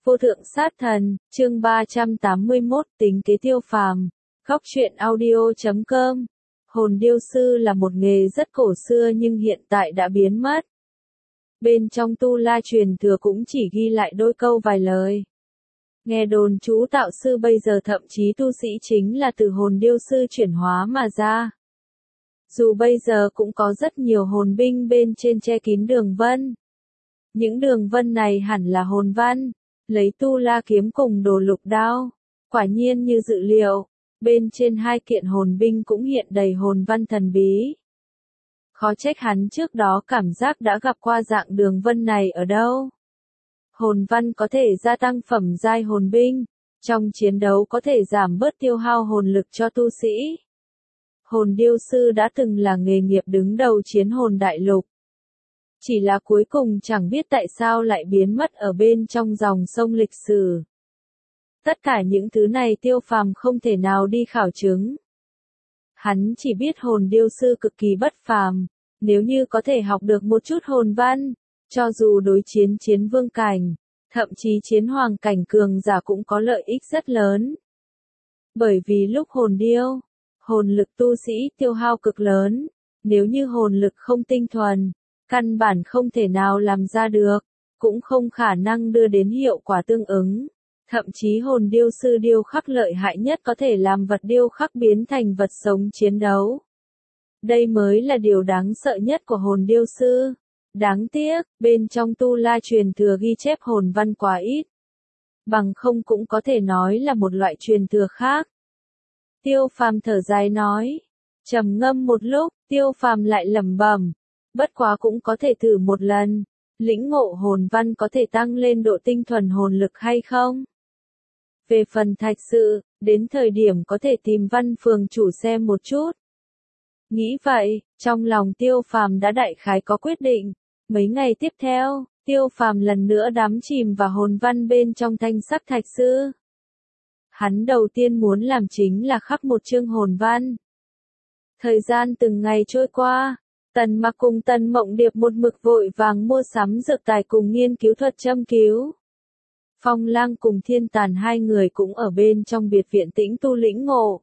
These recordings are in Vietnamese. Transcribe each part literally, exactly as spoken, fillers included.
Vô thượng sát thần, chương ba trăm tám mươi mốt, tính kế Tiêu Phàm. Góc truyện audio chấm com. Hồn điêu sư là một nghề rất cổ xưa nhưng hiện tại đã biến mất. Bên trong tu la truyền thừa cũng chỉ ghi lại đôi câu vài lời. Nghe đồn chú tạo sư bây giờ thậm chí tu sĩ chính là từ hồn điêu sư chuyển hóa mà ra. Dù bây giờ cũng có rất nhiều hồn binh bên trên che kín đường vân. Những đường vân này hẳn là hồn văn, lấy tu la kiếm cùng đồ lục đao. Quả nhiên như dự liệu, bên trên hai kiện hồn binh cũng hiện đầy hồn văn thần bí. Khó trách hắn trước đó cảm giác đã gặp qua dạng đường vân này ở đâu. Hồn văn có thể gia tăng phẩm giai hồn binh, trong chiến đấu có thể giảm bớt tiêu hao hồn lực cho tu sĩ. Hồn điêu sư đã từng là nghề nghiệp đứng đầu chiến hồn đại lục. Chỉ là cuối cùng chẳng biết tại sao lại biến mất ở bên trong dòng sông lịch sử. Tất cả những thứ này Tiêu Phàm không thể nào đi khảo chứng. Hắn chỉ biết hồn điêu sư cực kỳ bất phàm, nếu như có thể học được một chút hồn văn, cho dù đối chiến chiến vương cảnh, thậm chí chiến hoàng cảnh cường giả cũng có lợi ích rất lớn. Bởi vì lúc hồn điêu, hồn lực tu sĩ tiêu hao cực lớn, nếu như hồn lực không tinh thuần, căn bản không thể nào làm ra được, cũng không khả năng đưa đến hiệu quả tương ứng. Thậm chí hồn điêu sư điêu khắc lợi hại nhất có thể làm vật điêu khắc biến thành vật sống chiến đấu. Đây mới là điều đáng sợ nhất của hồn điêu sư. Đáng tiếc, bên trong tu la truyền thừa ghi chép hồn văn quá ít. Bằng không cũng có thể nói là một loại truyền thừa khác. Tiêu Phàm thở dài nói. Trầm ngâm một lúc, Tiêu Phàm lại lẩm bẩm. Bất quá cũng có thể thử một lần. Lĩnh ngộ hồn văn có thể tăng lên độ tinh thuần hồn lực hay không? Về phần thạch sự, đến thời điểm có thể tìm Văn phường chủ xem một chút. Nghĩ vậy, trong lòng Tiêu Phàm đã đại khái có quyết định. Mấy ngày tiếp theo, Tiêu Phàm lần nữa đắm chìm vào hồn văn bên trong thanh sắc thạch sư. Hắn đầu tiên muốn làm chính là khắc một chương hồn văn. Thời gian từng ngày trôi qua, Tần Mặc cùng Tần Mộng Điệp một mực vội vàng mua sắm dược tài cùng nghiên cứu thuật châm cứu. Phong Lang cùng Thiên Tàn hai người cũng ở bên trong biệt viện tĩnh tu lĩnh ngộ.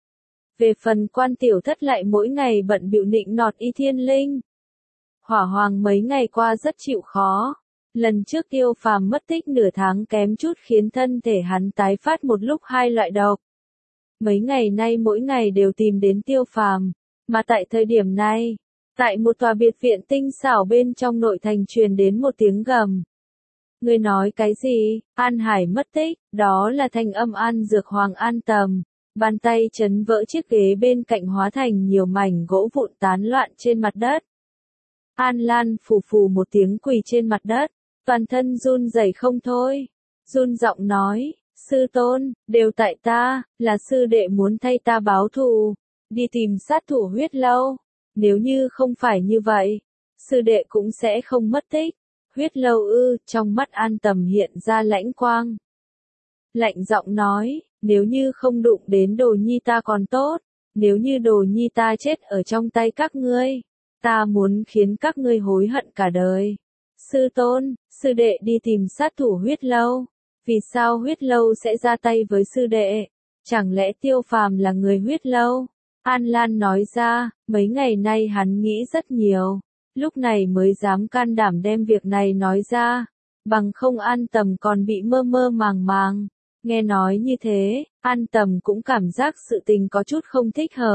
Về phần Quan Tiểu Thất lại mỗi ngày bận bịu nịnh nọt Y Thiên Linh. Hỏa Hoàng mấy ngày qua rất chịu khó. Lần trước Tiêu Phàm mất tích nửa tháng kém chút khiến thân thể hắn tái phát một lúc hai loại độc. Mấy ngày nay mỗi ngày đều tìm đến Tiêu Phàm, mà tại thời điểm này, tại một tòa biệt viện tinh xảo bên trong nội thành truyền đến một tiếng gầm. Ngươi nói cái gì? An Hải mất tích, đó là thanh âm An Dược Hoàng An Tầm. Bàn tay chấn vỡ chiếc ghế bên cạnh hóa thành nhiều mảnh gỗ vụn tán loạn trên mặt đất. An Lan phù phù một tiếng quỳ trên mặt đất, toàn thân run rẩy không thôi. Run giọng nói, sư tôn, đều tại ta, là sư đệ muốn thay ta báo thù, đi tìm sát thủ huyết lâu. Nếu như không phải như vậy, sư đệ cũng sẽ không mất tích. Huyết lâu ư, trong mắt An Tầm hiện ra lãnh quang. Lạnh giọng nói, nếu như không đụng đến đồ nhi ta còn tốt, nếu như đồ nhi ta chết ở trong tay các ngươi, ta muốn khiến các ngươi hối hận cả đời. Sư tôn, sư đệ đi tìm sát thủ huyết lâu. Vì sao huyết lâu sẽ ra tay với sư đệ? Chẳng lẽ Tiêu Phàm là người huyết lâu? An Lan nói ra, mấy ngày nay hắn nghĩ rất nhiều. Lúc này mới dám can đảm đem việc này nói ra. Bằng không An Tầm còn bị mơ mơ màng màng. Nghe nói như thế, An Tầm cũng cảm giác sự tình có chút không thích hợp.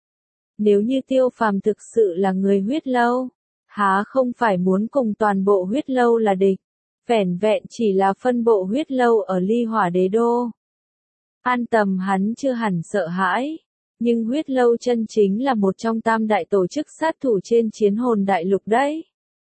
Nếu như Tiêu Phàm thực sự là người huyết lâu, há không phải muốn cùng toàn bộ huyết lâu là địch, vẻn vẹn chỉ là phân bộ huyết lâu ở Ly Hỏa Đế Đô. An Tầm hắn chưa hẳn sợ hãi, nhưng huyết lâu chân chính là một trong tam đại tổ chức sát thủ trên chiến hồn đại lục đấy.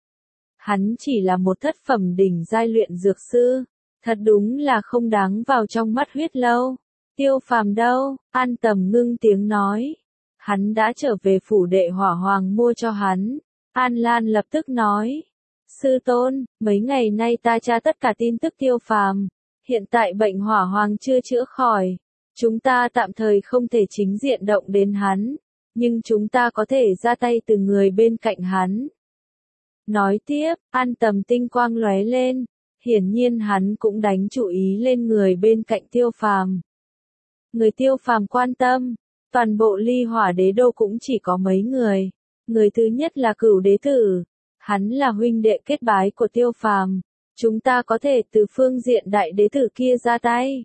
Hắn chỉ là một thất phẩm đỉnh giai luyện dược sư, thật đúng là không đáng vào trong mắt huyết lâu. Tiêu Phàm đâu? An Tầm ngưng tiếng nói. Hắn đã trở về phủ đệ Hỏa Hoàng mua cho hắn. An Lan lập tức nói. Sư tôn, mấy ngày nay ta tra tất cả tin tức Tiêu Phàm. Hiện tại bệnh Hỏa Hoàng chưa chữa khỏi. Chúng ta tạm thời không thể chính diện động đến hắn. Nhưng chúng ta có thể ra tay từ người bên cạnh hắn. Nói tiếp, An Tầm tinh quang lóe lên. Hiển nhiên hắn cũng đánh chú ý lên người bên cạnh Tiêu Phàm. Người Tiêu Phàm quan tâm, toàn bộ Ly Hỏa Đế Đô cũng chỉ có mấy người. Người thứ nhất là Cửu Đế Tử, hắn là huynh đệ kết bái của Tiêu Phàm, chúng ta có thể từ phương diện đại đế tử kia ra tay.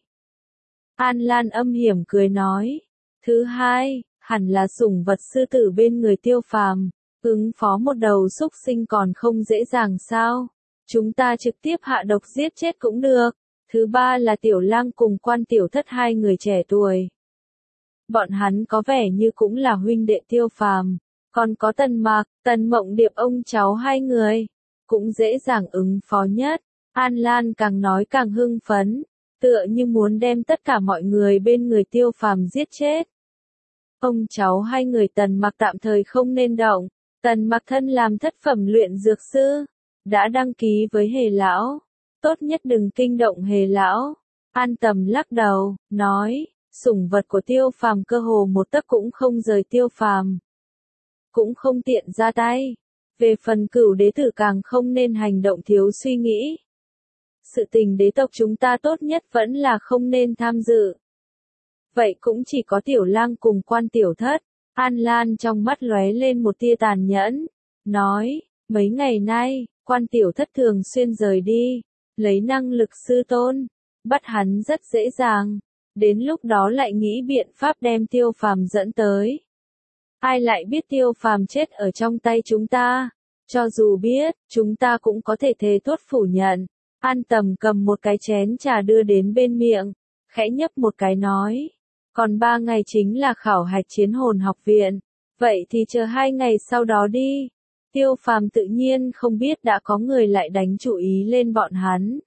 An Lan âm hiểm cười nói. Thứ hai, hẳn là sủng vật sư tử bên người Tiêu Phàm, ứng phó một đầu súc sinh còn không dễ dàng sao? Chúng ta trực tiếp hạ độc giết chết cũng được. Thứ ba là Tiểu Lang cùng Quan Tiểu Thất hai người trẻ tuổi. Bọn hắn có vẻ như cũng là huynh đệ Tiêu Phàm, còn có Tần Mạc, Tần Mộng Điệp ông cháu hai người, cũng dễ dàng ứng phó nhất. An Lan càng nói càng hưng phấn, tựa như muốn đem tất cả mọi người bên người Tiêu Phàm giết chết. Ông cháu hai người Tần Mạc tạm thời không nên động, Tần Mạc thân làm thất phẩm luyện dược sư, đã đăng ký với Hề lão, tốt nhất đừng kinh động Hề lão. An Tầm lắc đầu, nói, sủng vật của Tiêu Phàm cơ hồ một tấc cũng không rời Tiêu Phàm, cũng không tiện ra tay. Về phần Cửu Đế Tử càng không nên hành động thiếu suy nghĩ. Sự tình đế tộc chúng ta tốt nhất vẫn là không nên tham dự. Vậy cũng chỉ có Tiểu Lang cùng Quan Tiểu Thất. An Lan trong mắt lóe lên một tia tàn nhẫn, nói, mấy ngày nay, Quan Tiểu Thất thường xuyên rời đi, lấy năng lực sư tôn, bắt hắn rất dễ dàng, đến lúc đó lại nghĩ biện pháp đem Tiêu Phàm dẫn tới. Ai lại biết Tiêu Phàm chết ở trong tay chúng ta, cho dù biết, chúng ta cũng có thể thề thốt phủ nhận. An Tầm cầm một cái chén trà đưa đến bên miệng, khẽ nhấp một cái nói, còn ba ngày chính là khảo hạch chiến hồn học viện, vậy thì chờ hai ngày sau đó đi. Tiêu Phàm tự nhiên không biết đã có người lại đánh chú ý lên bọn hắn.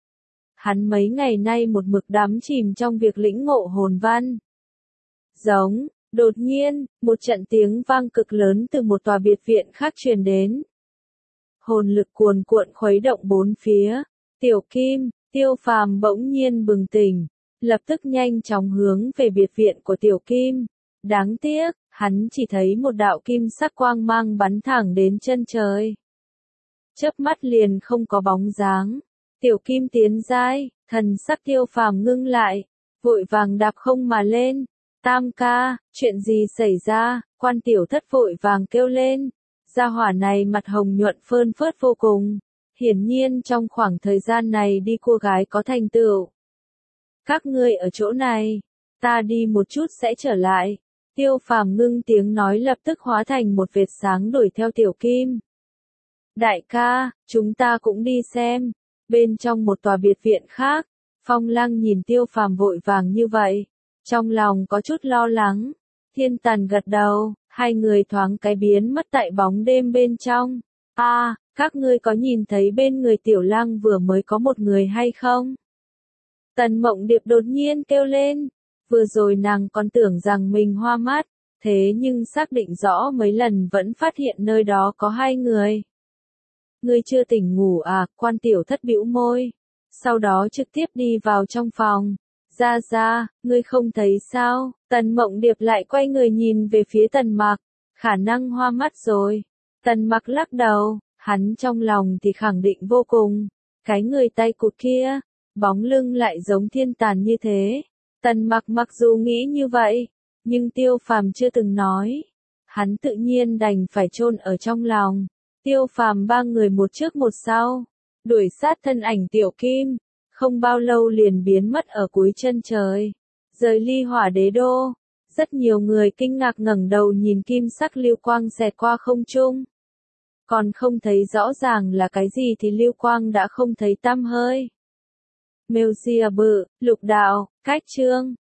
Hắn mấy ngày nay một mực đắm chìm trong việc lĩnh ngộ hồn văn. Giống, đột nhiên, một trận tiếng vang cực lớn từ một tòa biệt viện khác truyền đến. Hồn lực cuồn cuộn khuấy động bốn phía. Tiểu Kim, Tiêu Phàm bỗng nhiên bừng tỉnh, lập tức nhanh chóng hướng về biệt viện của Tiểu Kim. Đáng tiếc, hắn chỉ thấy một đạo kim sắc quang mang bắn thẳng đến chân trời. Chớp mắt liền không có bóng dáng. Tiểu Kim tiến giai, thần sắc Tiêu Phàm ngưng lại, vội vàng đạp không mà lên. Tam ca, chuyện gì xảy ra? Quan Tiểu Thất vội vàng kêu lên. Gia hỏa này mặt hồng nhuận phơn phớt vô cùng. Hiển nhiên trong khoảng thời gian này đi cua gái có thành tựu. Các ngươi ở chỗ này, ta đi một chút sẽ trở lại. Tiêu Phàm ngưng tiếng nói lập tức hóa thành một vệt sáng đuổi theo Tiểu Kim. Đại ca, chúng ta cũng đi xem. Bên trong một tòa biệt viện khác, Phong Lăng nhìn Tiêu Phàm vội vàng như vậy, trong lòng có chút lo lắng. Thiên Tàn gật đầu, hai người thoáng cái biến mất tại bóng đêm bên trong. A, à, các ngươi có nhìn thấy bên người Tiểu Lang vừa mới có một người hay không? Tần Mộng Điệp đột nhiên kêu lên, vừa rồi nàng còn tưởng rằng mình hoa mắt, thế nhưng xác định rõ mấy lần vẫn phát hiện nơi đó có hai người. Ngươi chưa tỉnh ngủ à? Quan Tiểu Thất bĩu môi, sau đó trực tiếp đi vào trong phòng. Ra ra, ngươi không thấy sao? Tần Mộng Điệp lại quay người nhìn về phía Tần Mạc, khả năng hoa mắt rồi. Tần Mạc lắc đầu, hắn trong lòng thì khẳng định vô cùng, cái người tay cụt kia, bóng lưng lại giống Thiên Tàn như thế. Tần Mạc mặc dù nghĩ như vậy, nhưng Tiêu Phàm chưa từng nói, hắn tự nhiên đành phải chôn ở trong lòng. Tiêu Phàm ba người một trước một sau, đuổi sát thân ảnh Tiểu Kim, không bao lâu liền biến mất ở cuối chân trời, rời Ly Hỏa Đế Đô. Rất nhiều người kinh ngạc ngẩng đầu nhìn kim sắc lưu quang xẹt qua không trung. Còn không thấy rõ ràng là cái gì thì lưu quang đã không thấy tăm hơi. Mêu Sia Bự, Lục Đạo, Cách Chương.